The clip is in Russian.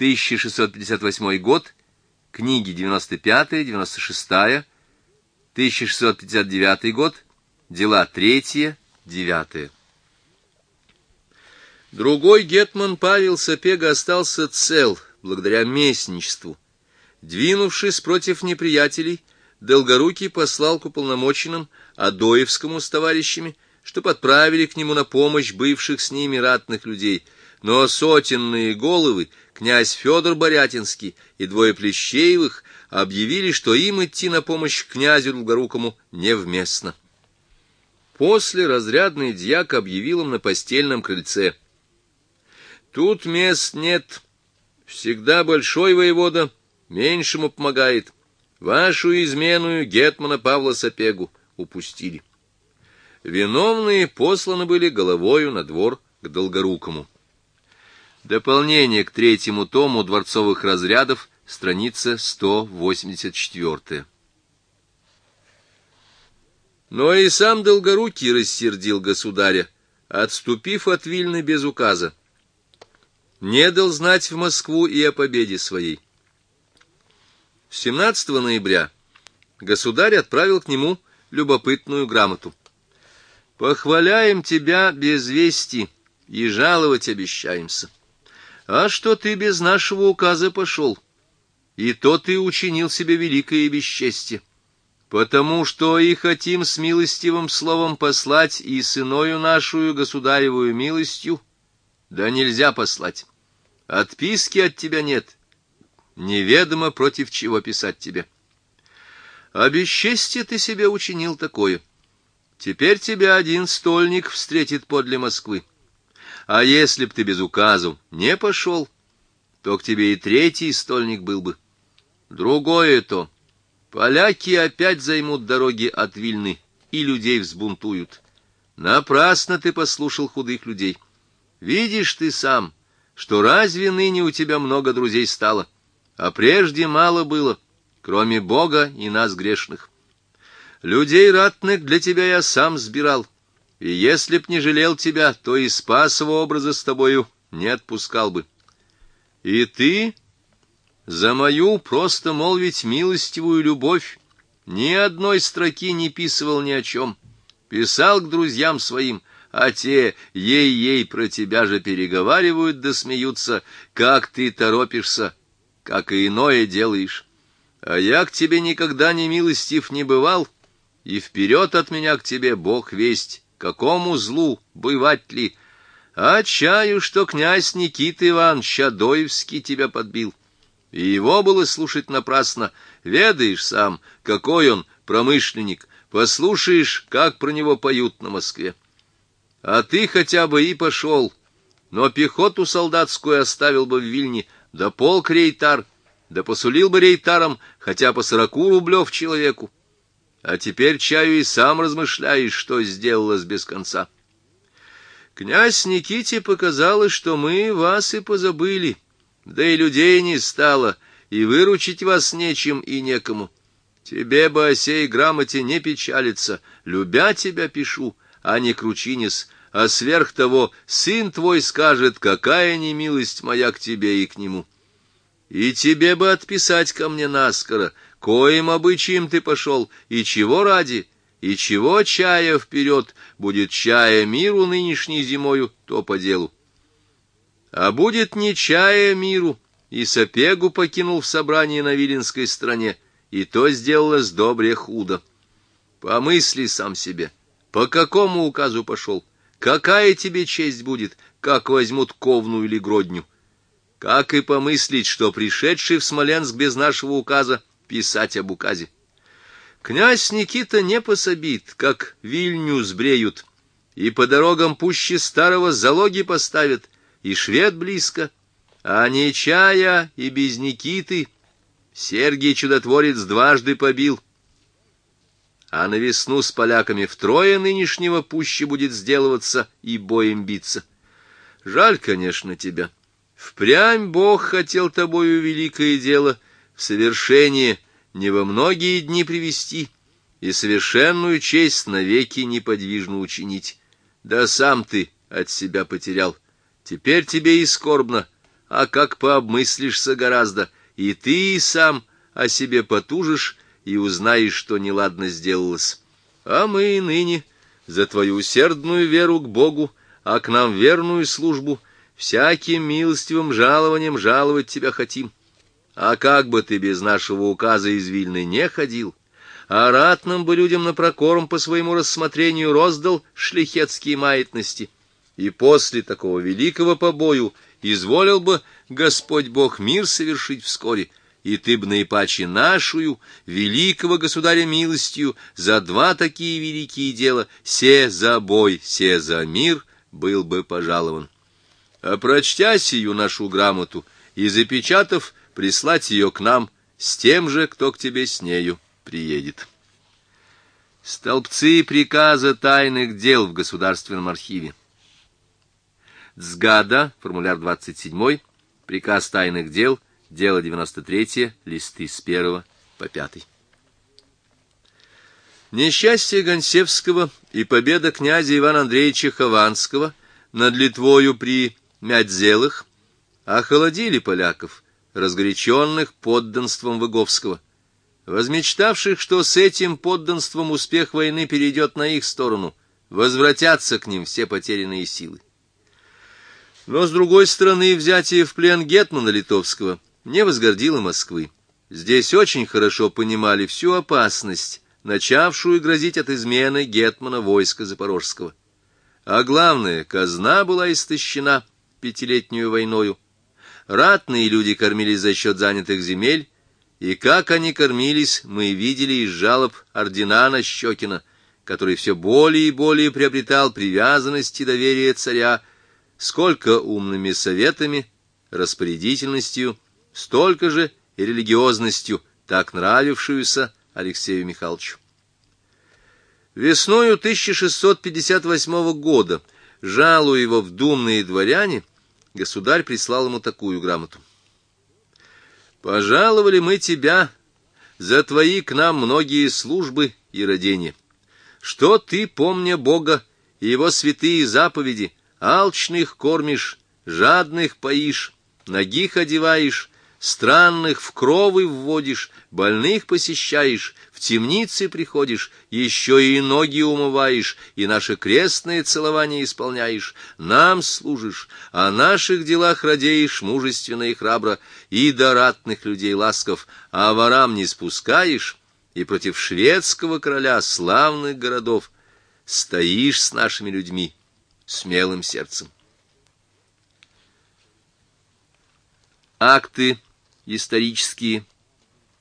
1658 год, книги 95, 96, 1659 год, дела 3, 9. Другой гетман Павел Сапега остался цел благодаря местничеству. Двинувшись против неприятелей, Долгорукий послал к уполномоченным Адоевскому с товарищами, чтоб отправили к нему на помощь бывших с ними ратных людей, но сотенные головы, князь Федор Борятинский и двое Плещеевых, объявили, что им идти на помощь князю Долгорукому невместно. После разрядный дьяк объявил им на постельном крыльце: «Тут мест нет, всегда большой воевода меньшему помогает. Вашу измену гетмана Павла Сапегу упустили». Виновные посланы были головою на двор к Долгорукому. Дополнение к 3-му тому дворцовых разрядов, страница 184. Но и сам Долгорукий рассердил государя, отступив от Вильны без указа. Не дал знать в Москву и о победе своей. 17 ноября государь отправил к нему любопытную грамоту. «Похваляем тебя без вести и жаловать обещаемся. А что ты без нашего указа пошел? И то ты учинил себе великое бесчестие, потому что и хотим с милостивым словом послать и сыною нашу государевую милостью, да нельзя послать. Отписки от тебя нет, неведомо против чего писать тебе. А бесчестие ты себе учинил такое. Теперь тебя один стольник встретит подле Москвы. А если б ты без указу не пошел, то к тебе и 3-й стольник был бы. Другое то. Поляки опять займут дороги от Вильны и людей взбунтуют. Напрасно ты послушал худых людей. Видишь ты сам, что разве ныне у тебя много друзей стало, а прежде мало было, кроме Бога и нас грешных. Людей ратных для тебя я сам сбирал, и если б не жалел тебя, то и Спасова образа с тобою не отпускал бы. И ты за мою, просто молвить, милостивую любовь ни одной строки не писывал ни о чем. Писал к друзьям своим, а те ей-ей про тебя же переговаривают да смеются, как ты торопишься, как и иное делаешь. А я к тебе никогда не милостив не бывал, и вперед от меня к тебе, Бог весть, какому злу бывать ли. А чаю, что князь Никита Иванович Адоевский тебя подбил, и его было слушать напрасно. Ведаешь сам, какой он промышленник, послушаешь, как про него поют на Москве. А ты хотя бы и пошел, но пехоту солдатскую оставил бы в Вильне, да полк рейтар, да посулил бы рейтарам хотя по 40 рублев человеку. А теперь, чаю, и сам размышляешь, что сделалось без конца. Князь Никите показалось, что мы вас и позабыли, да и людей не стало, и выручить вас нечем и некому. Тебе бы о сей грамоте не печалиться, любя тебя пишу, а не кручинись, а сверх того сын твой скажет, какая немилость моя к тебе и к нему. И тебе бы отписать ко мне наскоро, коим обычаем ты пошел, и чего ради, и чего чая вперед, будет чая миру нынешней зимою, то по делу. А будет не чая миру, и Сапегу покинул в собрании на Виленской стороне, и то сделалось добре худо. Помысли сам себе, по какому указу пошел, какая тебе честь будет, как возьмут Ковну или Гродню. Как и помыслить, что пришедший в Смоленск без нашего указа писать об указе. Князь Никита не пособит, как Вильню сбреют, и по дорогам пуще старого залоги поставят, и швед близко, а не чая и без Никиты Сергий Чудотворец дважды побил. А на весну с поляками втрое нынешнего пуще будет сделываться и боем биться. Жаль, конечно, тебя. Впрямь Бог хотел тобою великое дело в совершение не во многие дни привести и совершенную честь навеки неподвижно учинить. Да сам ты от себя потерял. Теперь тебе и скорбно, а как пообмыслишься гораздо, и ты сам о себе потужишь и узнаешь, что неладно сделалось. А мы ныне за твою усердную веру к Богу, а к нам верную службу, всяким милостивым жалованием жаловать тебя хотим. А как бы ты без нашего указа из Вильны не ходил, а ратным бы людям на прокорм по своему рассмотрению роздал шляхетские маятности, и после такого великого побою изволил бы Господь Бог мир совершить вскоре, и ты б наипаче нашую, великого государя милостью, за два такие великие дела, се за бой, се за мир, был бы пожалован. А прочтя сию нашу грамоту и запечатав, прислать ее к нам с тем же, кто к тебе с нею приедет. Столбцы приказа тайных дел в Государственном архиве. Цгада, формуляр 27, приказ тайных дел, дело 93, листы с 1 по 5. Несчастье Гонсевского и победа князя Ивана Андреевича Хованского над Литвою при Мядзелых охолодили поляков, разгоряченных подданством Выговского, возмечтавших, что с этим подданством успех войны перейдет на их сторону, возвратятся к ним все потерянные силы. Но, с другой стороны, взятие в плен гетмана литовского не возгордило Москвы. Здесь очень хорошо понимали всю опасность, начавшую грозить от измены гетмана войска Запорожского. А главное, казна была истощена пятилетнюю войною. Ратные люди кормились за счет занятых земель, и как они кормились, мы видели из жалоб ординана Щекина, который все более и более приобретал привязанность и доверие царя, сколько умными советами, распорядительностью, столько же и религиозностью, так нравившуюся Алексею Михайловичу. Весною 1658 года, жалуя его в думные дворяне, государь прислал ему такую грамоту. «Пожаловали мы тебя за твои к нам многие службы и родения, что ты, помня Бога и его святые заповеди, алчных кормишь, жадных поишь, нагих одеваешь, странных в кровы вводишь, больных посещаешь, в темницы приходишь, еще и ноги умываешь, и наше крестное целование исполняешь, нам служишь, о наших делах радеешь мужественно и храбро, и до ратных людей ласков, а ворам не спускаешь, и против шведского короля славных городов стоишь с нашими людьми смелым сердцем». Акты исторические